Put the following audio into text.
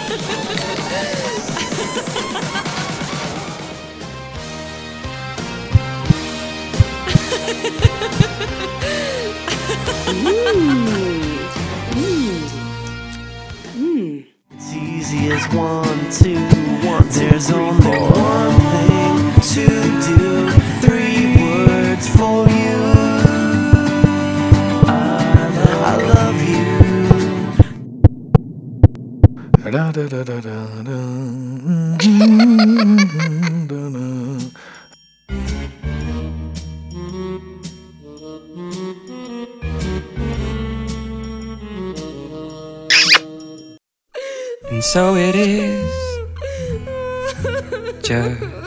It's easy as 1, 2, 1. There's only one thing to do. 3 words for you. I love you. And so it is, just